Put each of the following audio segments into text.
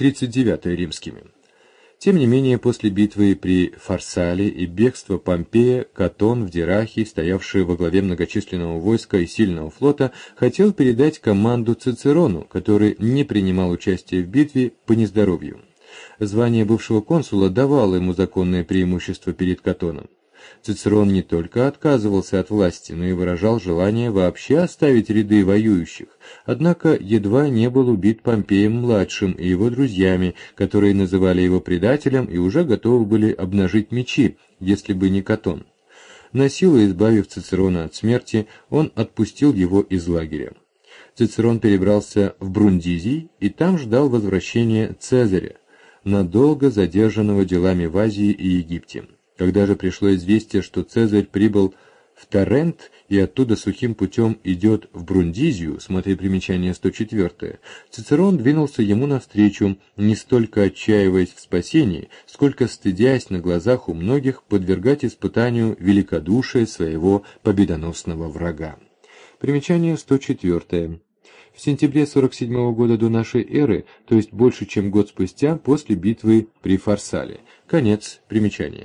39 римскими. Тем не менее, после битвы при Фарсале и бегства Помпея, Катон в Дирахе, стоявший во главе многочисленного войска и сильного флота, хотел передать команду Цицерону, который не принимал участия в битве по нездоровью. Звание бывшего консула давало ему законное преимущество перед Катоном. Цицерон не только отказывался от власти, но и выражал желание вообще оставить ряды воюющих, однако едва не был убит Помпеем-младшим и его друзьями, которые называли его предателем и уже готовы были обнажить мечи, если бы не Катон. Насилу избавив Цицерона от смерти, он отпустил его из лагеря. Цицерон перебрался в Брундизий и там ждал возвращения Цезаря, надолго задержанного делами в Азии и Египте. Когда же пришло известие, что Цезарь прибыл в Торрент и оттуда сухим путем идет в Брундизию, смотри примечание 104, Цицерон двинулся ему навстречу, не столько отчаиваясь в спасении, сколько стыдясь на глазах у многих подвергать испытанию великодушия своего победоносного врага. Примечание 104. В сентябре 47 года до нашей эры, то есть больше чем год спустя после битвы при Фарсале. Конец примечания.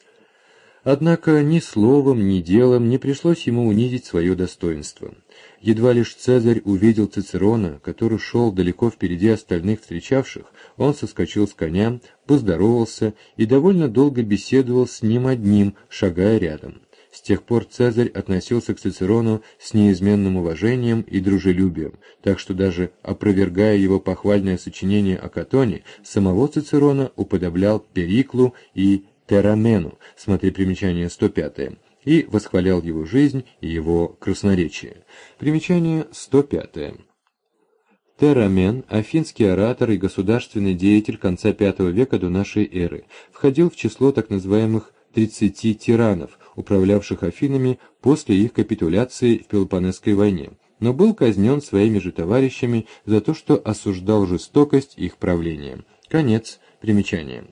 Однако ни словом, ни делом не пришлось ему унизить свое достоинство. Едва лишь Цезарь увидел Цицерона, который шел далеко впереди остальных встречавших, он соскочил с коня, поздоровался и довольно долго беседовал с ним одним, шагая рядом. С тех пор Цезарь относился к Цицерону с неизменным уважением и дружелюбием, так что даже опровергая его похвальное сочинение о Катоне, самого Цицерона уподоблял Периклу и Терамену, смотри примечание 105, и восхвалял его жизнь и его красноречие. Примечание 105. Терамен, афинский оратор и государственный деятель конца V века до нашей эры, входил в число так называемых 30 тиранов, управлявших Афинами после их капитуляции в Пелопоннесской войне, но был казнен своими же товарищами за то, что осуждал жестокость их правления. Конец примечания.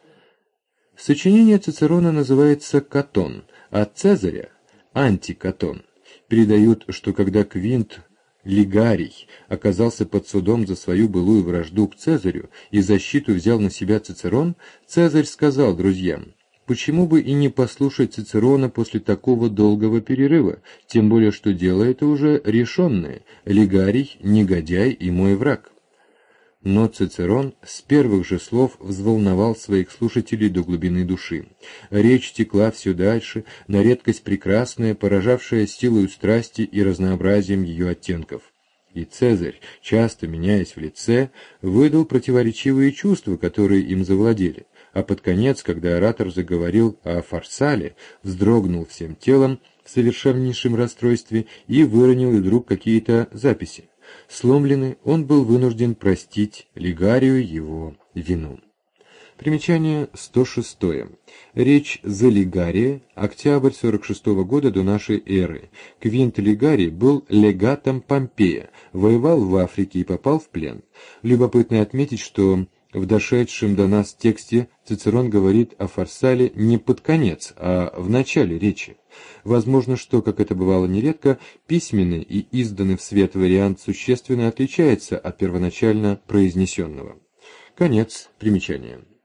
Сочинение Цицерона называется «Катон», а Цезаря – «Антикатон». Передают, что когда Квинт Лигарий оказался под судом за свою былую вражду к Цезарю и защиту взял на себя Цицерон, Цезарь сказал друзьям: «Почему бы и не послушать Цицерона после такого долгого перерыва, тем более что дело это уже решенное, Лигарий – негодяй и мой враг». Но Цицерон с первых же слов взволновал своих слушателей до глубины души. Речь текла все дальше, на редкость прекрасная, поражавшая силою страсти и разнообразием ее оттенков. И Цезарь, часто меняясь в лице, выдал противоречивые чувства, которые им завладели, а под конец, когда оратор заговорил о Фарсале, вздрогнул всем телом в совершеннейшем расстройстве и выронил из рук какие-то записи. Сломленный, он был вынужден простить Лигарию его вину. Примечание 106. Речь за Лигария, октябрь 46 года до нашей эры. Квинт Лигарий был легатом Помпея, воевал в Африке и попал в плен. Любопытно отметить, что в дошедшем до нас тексте Цицерон говорит о Фарсале не под конец, а в начале речи. Возможно, что, как это бывало нередко, письменный и изданный в свет вариант существенно отличается от первоначально произнесенного. Конец примечания.